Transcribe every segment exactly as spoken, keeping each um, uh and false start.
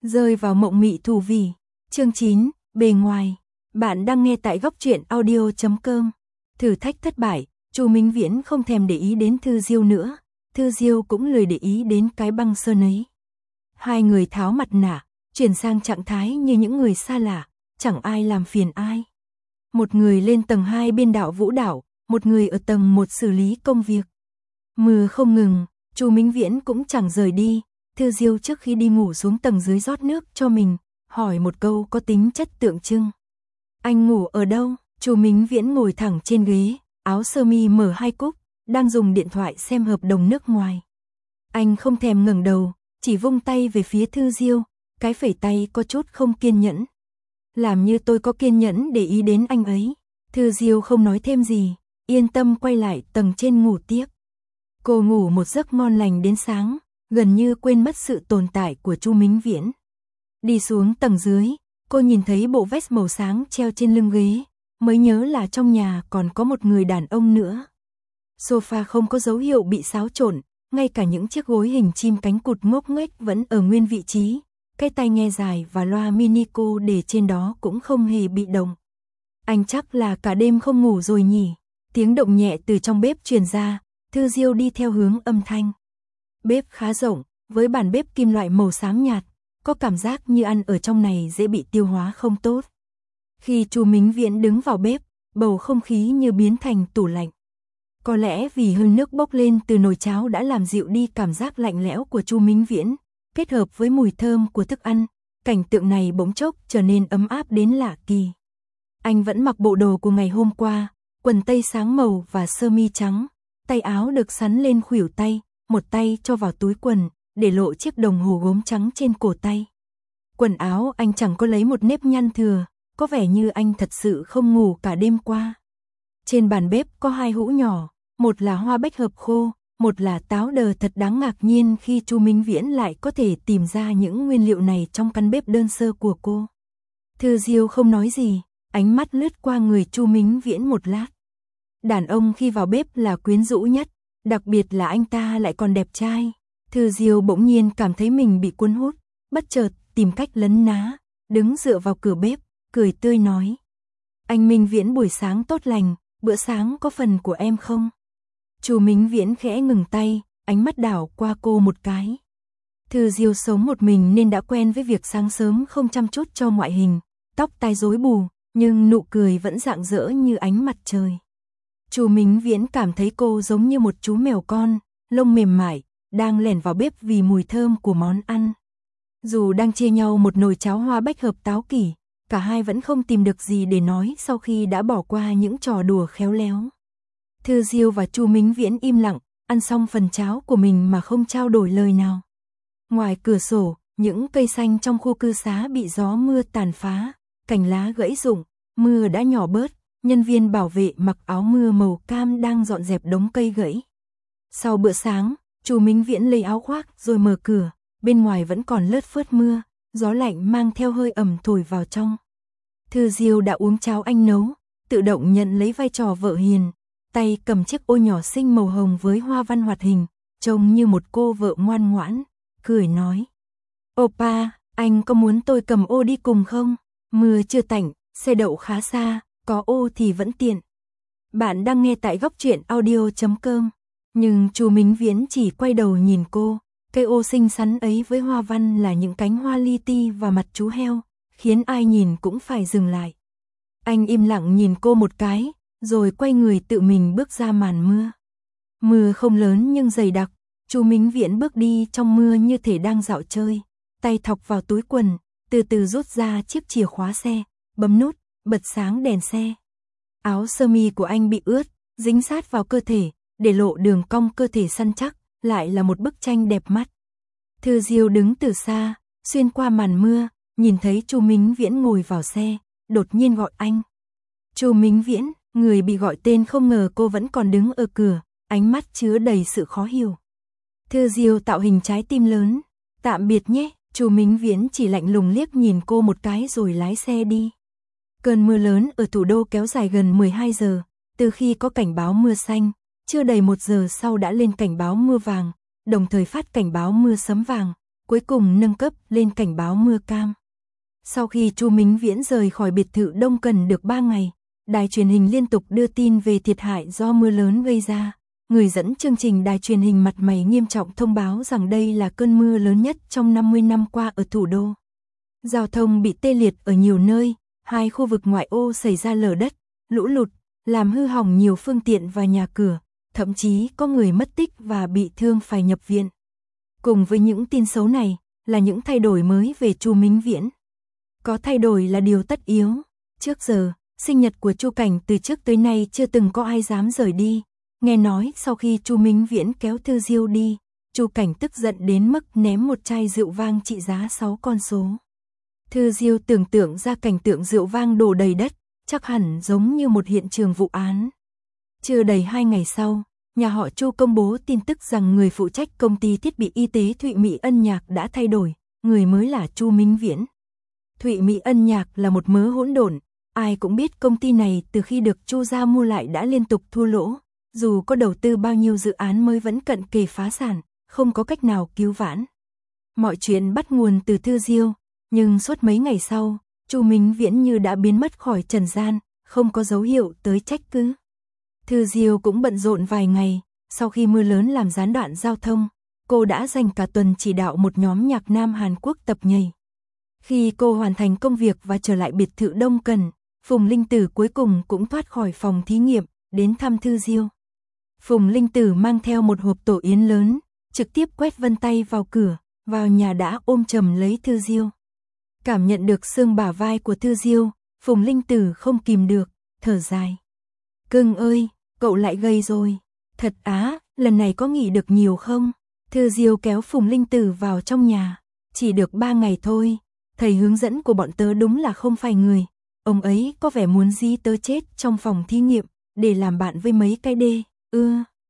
Rơi vào mộng mị thủ vì. Chương chín, bề ngoài. Bạn đang nghe tại góc truyện audio chấm com. Thử thách thất bại, Chu Minh Viễn không thèm để ý đến Thư Diêu nữa, Thư Diêu cũng lười để ý đến cái băng sơn ấy. Hai người tháo mặt nạ, chuyển sang trạng thái như những người xa lạ, chẳng ai làm phiền ai. Một người lên tầng hai biên đạo vũ đạo, một người ở tầng một xử lý công việc. Mưa không ngừng, Chu Minh Viễn cũng chẳng rời đi. Thư Diêu trước khi đi ngủ xuống tầng dưới rót nước cho mình, hỏi một câu có tính chất tượng trưng. Anh ngủ ở đâu? Chu Minh Viễn ngồi thẳng trên ghế, áo sơ mi mở hai cúc, đang dùng điện thoại xem hợp đồng nước ngoài. Anh không thèm ngẩng đầu, chỉ vung tay về phía Thư Diêu, cái phẩy tay có chút không kiên nhẫn. Làm như tôi có kiên nhẫn để ý đến anh ấy. Thư Diêu không nói thêm gì, yên tâm quay lại tầng trên ngủ tiếp. Cô ngủ một giấc ngon lành đến sáng, gần như quên mất sự tồn tại của Chu Minh Viễn. Đi xuống tầng dưới, cô nhìn thấy bộ vest màu sáng treo trên lưng ghế, mới nhớ là trong nhà còn có một người đàn ông nữa. Sofa không có dấu hiệu bị xáo trộn, ngay cả những chiếc gối hình chim cánh cụt ngốc nghếch vẫn ở nguyên vị trí, cái tai nghe dài và loa mini cô để trên đó cũng không hề bị động. Anh chắc là cả đêm không ngủ rồi nhỉ? Tiếng động nhẹ từ trong bếp truyền ra, Thư Diêu đi theo hướng âm thanh. Bếp khá rộng, với bàn bếp kim loại màu xám nhạt, có cảm giác như ăn ở trong này dễ bị tiêu hóa không tốt. Khi Chu Minh Viễn đứng vào bếp, bầu không khí như biến thành tủ lạnh. Có lẽ vì hơi nước bốc lên từ nồi cháo đã làm dịu đi cảm giác lạnh lẽo của Chu Minh Viễn, kết hợp với mùi thơm của thức ăn, cảnh tượng này bỗng chốc trở nên ấm áp đến lạ kỳ. Anh vẫn mặc bộ đồ của ngày hôm qua, quần tây sáng màu và sơ mi trắng, tay áo được sắn lên khuỷu tay, một tay cho vào túi quần, để lộ chiếc đồng hồ gốm trắng trên cổ tay. Quần áo anh chẳng có lấy một nếp nhăn thừa, có vẻ như anh thật sự không ngủ cả đêm qua. Trên bàn bếp có hai hũ nhỏ, một là hoa bách hợp khô, một là táo đờ. Thật đáng ngạc nhiên khi Chu Minh Viễn lại có thể tìm ra những nguyên liệu này trong căn bếp đơn sơ của cô. Thư Diêu không nói gì, ánh mắt lướt qua người Chu Minh Viễn một lát. Đàn ông khi vào bếp là quyến rũ nhất, đặc biệt là anh ta lại còn đẹp trai. Thư Diêu bỗng nhiên cảm thấy mình bị cuốn hút, bất chợt tìm cách lấn ná, đứng dựa vào cửa bếp, cười tươi nói. Anh Minh Viễn buổi sáng tốt lành, bữa sáng có phần của em không? Chu Minh Viễn khẽ ngừng tay, ánh mắt đảo qua cô một cái. Thư Diêu sống một mình nên đã quen với việc sáng sớm không chăm chút cho ngoại hình, tóc tai rối bù, nhưng nụ cười vẫn rạng rỡ như ánh mặt trời. Chu Minh Viễn cảm thấy cô giống như một chú mèo con, lông mềm mại, đang lẻn vào bếp vì mùi thơm của món ăn. Dù đang chia nhau một nồi cháo hoa bách hợp táo kỷ, cả hai vẫn không tìm được gì để nói sau khi đã bỏ qua những trò đùa khéo léo. Thư Diêu và Chu Minh Viễn im lặng, ăn xong phần cháo của mình mà không trao đổi lời nào. Ngoài cửa sổ, những cây xanh trong khu cư xá bị gió mưa tàn phá, cành lá gãy rụng, mưa đã nhỏ bớt, nhân viên bảo vệ mặc áo mưa màu cam đang dọn dẹp đống cây gãy. Sau bữa sáng, Chu Minh Viễn lấy áo khoác rồi mở cửa, bên ngoài vẫn còn lất phất mưa, gió lạnh mang theo hơi ẩm thổi vào trong. Thư Diêu đã uống cháo anh nấu, tự động nhận lấy vai trò vợ hiền, tay cầm chiếc ô nhỏ xinh màu hồng với hoa văn hoạt hình, trông như một cô vợ ngoan ngoãn, cười nói. Oppa, anh có muốn tôi cầm ô đi cùng không? Mưa chưa tạnh, xe đậu khá xa, có ô thì vẫn tiện. Bạn đang nghe tại góc truyện audio chấm com. Nhưng Chu Minh Viễn chỉ quay đầu nhìn cô, cây ô xinh xắn ấy với hoa văn là những cánh hoa li ti và mặt chú heo, khiến ai nhìn cũng phải dừng lại. Anh im lặng nhìn cô một cái, rồi quay người tự mình bước ra màn mưa. Mưa không lớn nhưng dày đặc, Chu Minh Viễn bước đi trong mưa như thể đang dạo chơi, tay thọc vào túi quần, từ từ rút ra chiếc chìa khóa xe, bấm nút, bật sáng đèn xe. Áo sơ mi của anh bị ướt, dính sát vào cơ thể, để lộ đường cong cơ thể săn chắc, lại là một bức tranh đẹp mắt. Thư Diêu đứng từ xa, xuyên qua màn mưa, nhìn thấy Chu Minh Viễn ngồi vào xe, đột nhiên gọi anh. Chu Minh Viễn, người bị gọi tên không ngờ cô vẫn còn đứng ở cửa, ánh mắt chứa đầy sự khó hiểu. Thư Diêu tạo hình trái tim lớn, tạm biệt nhé. Chu Minh Viễn chỉ lạnh lùng liếc nhìn cô một cái rồi lái xe đi. Cơn mưa lớn ở thủ đô kéo dài gần mười hai giờ, từ khi có cảnh báo mưa xanh, chưa đầy một giờ sau đã lên cảnh báo mưa vàng, đồng thời phát cảnh báo mưa sấm vàng, cuối cùng nâng cấp lên cảnh báo mưa cam. Sau khi Chu Mính Viễn rời khỏi biệt thự Đông Cần được ba ngày, đài truyền hình liên tục đưa tin về thiệt hại do mưa lớn gây ra. Người dẫn chương trình đài truyền hình mặt mày nghiêm trọng thông báo rằng đây là cơn mưa lớn nhất trong năm mươi năm qua ở thủ đô. Giao thông bị tê liệt ở nhiều nơi, hai khu vực ngoại ô xảy ra lở đất, lũ lụt, làm hư hỏng nhiều phương tiện và nhà cửa, thậm chí có người mất tích và bị thương phải nhập viện. Cùng với những tin xấu này, là những thay đổi mới về Chu Mính Viễn. Có thay đổi là điều tất yếu. Trước giờ, sinh nhật của Chu Cảnh từ trước tới nay chưa từng có ai dám rời đi. Nghe nói sau khi Chu Mính Viễn kéo Thư Diêu đi, Chu Cảnh tức giận đến mức ném một chai rượu vang trị giá sáu con số. Thư Diêu tưởng tượng ra cảnh tượng rượu vang đổ đầy đất, chắc hẳn giống như một hiện trường vụ án. Chưa đầy hai ngày sau, nhà họ Chu công bố tin tức rằng người phụ trách công ty thiết bị y tế Thụy Mỹ Ân Nhạc đã thay đổi, người mới là Chu Mính Viễn. Thụy Mỹ Ân Nhạc là một mớ hỗn độn, ai cũng biết công ty này từ khi được Chu gia mua lại đã liên tục thua lỗ, dù có đầu tư bao nhiêu dự án mới vẫn cận kề phá sản, không có cách nào cứu vãn. Mọi chuyện bắt nguồn từ Thư Diêu, nhưng suốt mấy ngày sau, Chu Mính Viễn như đã biến mất khỏi trần gian, không có dấu hiệu tới trách cứ. Thư Diêu cũng bận rộn vài ngày, sau khi mưa lớn làm gián đoạn giao thông, cô đã dành cả tuần chỉ đạo một nhóm nhạc nam Hàn Quốc tập nhảy. Khi cô hoàn thành công việc và trở lại biệt thự Đông Cần, Phùng Linh Tử cuối cùng cũng thoát khỏi phòng thí nghiệm, đến thăm Thư Diêu. Phùng Linh Tử mang theo một hộp tổ yến lớn, trực tiếp quét vân tay vào cửa, vào nhà đã ôm chầm lấy Thư Diêu. Cảm nhận được xương bả vai của Thư Diêu, Phùng Linh Tử không kìm được, thở dài. Cưng ơi, cậu lại gầy rồi. Thật á, lần này có nghỉ được nhiều không? Thư Diêu kéo Phùng Linh Tử vào trong nhà. Chỉ được ba ngày thôi. Thầy hướng dẫn của bọn tớ đúng là không phải người. Ông ấy có vẻ muốn dí tớ chết trong phòng thí nghiệm, để làm bạn với mấy cái đê. Ưa.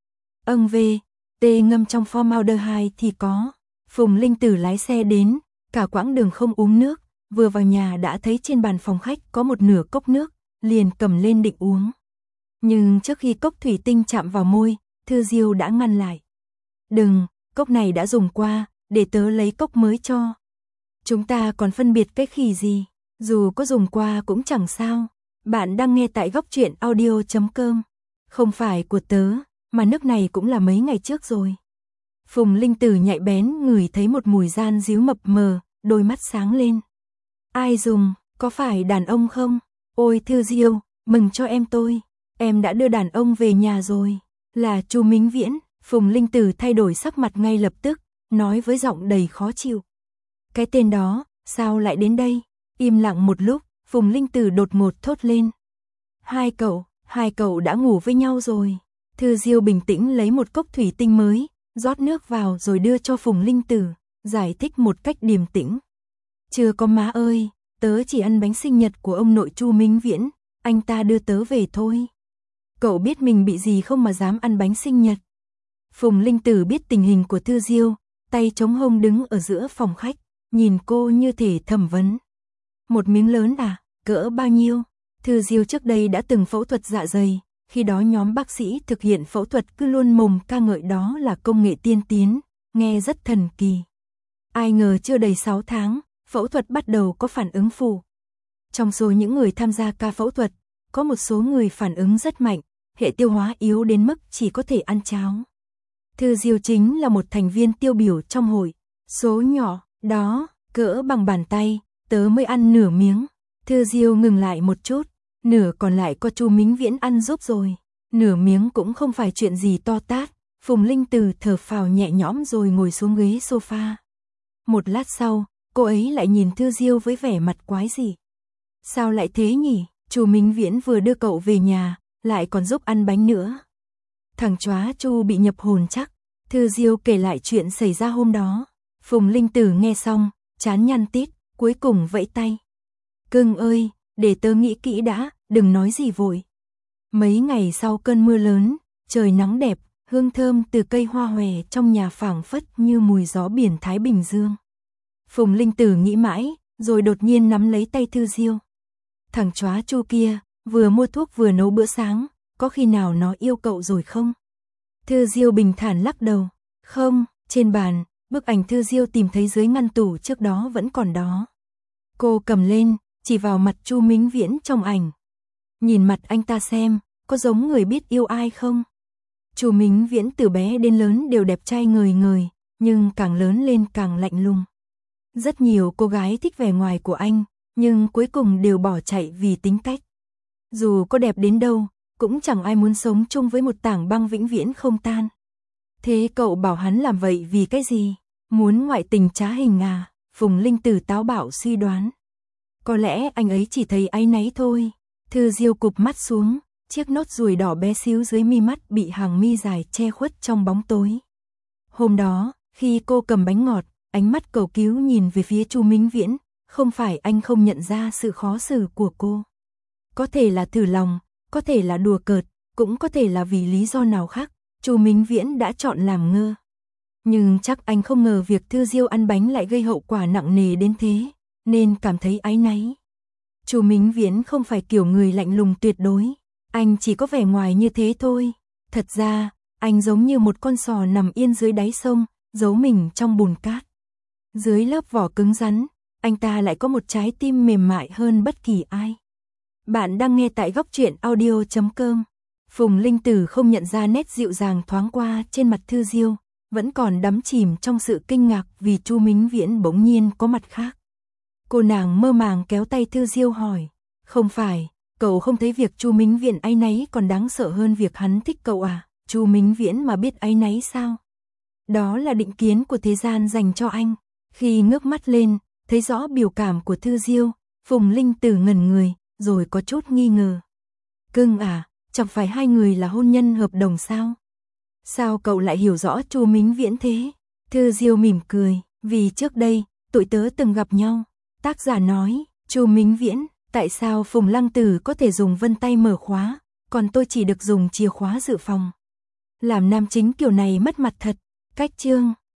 Âng về, tê ngâm trong formaldehyde thì có. Phùng Linh Tử lái xe đến, cả quãng đường không uống nước. Vừa vào nhà đã thấy trên bàn phòng khách có một nửa cốc nước, liền cầm lên định uống. Nhưng trước khi cốc thủy tinh chạm vào môi, Thư Diêu đã ngăn lại. Đừng, cốc này đã dùng qua, để tớ lấy cốc mới cho. Chúng ta còn phân biệt cái khỉ gì, dù có dùng qua cũng chẳng sao. Bạn đang nghe tại góc truyện audio chấm com. Không phải của tớ, mà nước này cũng là mấy ngày trước rồi. Phùng Linh Tử nhạy bén ngửi thấy một mùi gian díu mập mờ, đôi mắt sáng lên. Ai dùng, có phải đàn ông không? Ôi Thư Diêu, mừng cho em tôi. Em đã đưa đàn ông về nhà rồi. Là Chu Mính Viễn. Phùng Linh Tử thay đổi sắc mặt ngay lập tức, nói với giọng đầy khó chịu. Cái tên đó, sao lại đến đây? Im lặng một lúc, Phùng Linh Tử đột ngột thốt lên. Hai cậu, hai cậu đã ngủ với nhau rồi. Thư Diêu bình tĩnh lấy một cốc thủy tinh mới, rót nước vào rồi đưa cho Phùng Linh Tử, giải thích một cách điềm tĩnh. Chưa có má ơi, tớ chỉ ăn bánh sinh nhật của ông nội Chu Mính Viễn, anh ta đưa tớ về thôi. Cậu biết mình bị gì không mà dám ăn bánh sinh nhật? Phùng Linh Tử biết tình hình của Thư Diêu, tay chống hông đứng ở giữa phòng khách, nhìn cô như thể thẩm vấn. Một miếng lớn à, cỡ bao nhiêu? Thư Diêu trước đây đã từng phẫu thuật dạ dày, khi đó nhóm bác sĩ thực hiện phẫu thuật cứ luôn mồm ca ngợi đó là công nghệ tiên tiến, nghe rất thần kỳ. Ai ngờ chưa đầy sáu tháng, phẫu thuật bắt đầu có phản ứng phụ. Trong số những người tham gia ca phẫu thuật, có một số người phản ứng rất mạnh, hệ tiêu hóa yếu đến mức chỉ có thể ăn cháo. Thư Diêu chính là một thành viên tiêu biểu trong hội, số nhỏ, đó, cỡ bằng bàn tay, tớ mới ăn nửa miếng. Thư Diêu ngừng lại một chút, nửa còn lại có Chu Mính Viễn ăn giúp rồi, nửa miếng cũng không phải chuyện gì to tát. Phùng Linh Tử thở phào nhẹ nhõm rồi ngồi xuống ghế sofa. Một lát sau, cô ấy lại nhìn Thư Diêu với vẻ mặt quái dị. Sao lại thế nhỉ? Chu Mính Viễn vừa đưa cậu về nhà, lại còn giúp ăn bánh nữa. Thằng chóa Chu bị nhập hồn chắc. Thư Diêu kể lại chuyện xảy ra hôm đó. Phùng Linh Tử nghe xong, chán nhăn tít, cuối cùng vẫy tay. Cưng ơi, để tớ nghĩ kỹ đã, đừng nói gì vội. Mấy ngày sau cơn mưa lớn, trời nắng đẹp, hương thơm từ cây hoa hòe trong nhà phảng phất như mùi gió biển Thái Bình Dương. Phùng Linh Tử nghĩ mãi, rồi đột nhiên nắm lấy tay Thư Diêu. Thằng chóa Chu kia, vừa mua thuốc vừa nấu bữa sáng, có khi nào nó yêu cậu rồi không? Thư Diêu bình thản lắc đầu. Không, trên bàn, Bức ảnh Thư Diêu tìm thấy dưới ngăn tủ trước đó vẫn còn đó. Cô cầm lên, chỉ vào mặt Chu Mính Viễn trong ảnh. Nhìn mặt anh ta xem, có giống người biết yêu ai không? Chu Mính Viễn từ bé đến lớn đều đẹp trai ngời ngời, nhưng càng lớn lên càng lạnh lùng. Rất nhiều cô gái thích vẻ ngoài của anh, nhưng cuối cùng đều bỏ chạy vì tính cách. Dù có đẹp đến đâu, cũng chẳng ai muốn sống chung với một tảng băng vĩnh viễn không tan. Thế cậu bảo hắn làm vậy vì cái gì? Muốn ngoại tình trá hình à? Phùng Linh Tử táo bạo suy đoán. Có lẽ anh ấy chỉ thấy áy náy thôi. Thư Diêu cụp mắt xuống, chiếc nốt ruồi đỏ bé xíu dưới mi mắt bị hàng mi dài che khuất trong bóng tối. Hôm đó, khi cô cầm bánh ngọt, ánh mắt cầu cứu nhìn về phía Chu Mính Viễn, không phải anh không nhận ra sự khó xử của cô. Có thể là thử lòng, có thể là đùa cợt, cũng có thể là vì lý do nào khác, Chu Mính Viễn đã chọn làm ngơ. Nhưng chắc anh không ngờ việc Thư Diêu ăn bánh lại gây hậu quả nặng nề đến thế, nên cảm thấy áy náy. Chu Mính Viễn không phải kiểu người lạnh lùng tuyệt đối, anh chỉ có vẻ ngoài như thế thôi. Thật ra, anh giống như một con sò nằm yên dưới đáy sông, giấu mình trong bùn cát. Dưới lớp vỏ cứng rắn, anh ta lại có một trái tim mềm mại hơn bất kỳ ai. Bạn đang nghe tại góc truyện audio chấm com. Phùng Linh Tử không nhận ra nét dịu dàng thoáng qua trên mặt Thư Diêu, vẫn còn đắm chìm trong sự kinh ngạc vì Chu Mính Viễn bỗng nhiên có mặt khác. Cô nàng mơ màng kéo tay Thư Diêu hỏi, không phải, cậu không thấy việc Chu Mính Viễn áy náy còn đáng sợ hơn việc hắn thích cậu à? Chu Mính Viễn mà biết áy náy sao? Đó là định kiến của thế gian dành cho anh. Khi ngước mắt lên, thấy rõ biểu cảm của Thư Diêu, Phùng Linh Tử ngẩn người, rồi có chút nghi ngờ. Cưng à, chẳng phải hai người là hôn nhân hợp đồng sao? Sao cậu lại hiểu rõ Chu Mính Viễn thế? Thư Diêu mỉm cười, vì trước đây, tụi tớ từng gặp nhau. Tác giả nói, Chu Mính Viễn, tại sao Phùng Lăng Tử có thể dùng vân tay mở khóa, còn tôi chỉ được dùng chìa khóa dự phòng? Làm nam chính kiểu này mất mặt thật. Cách chương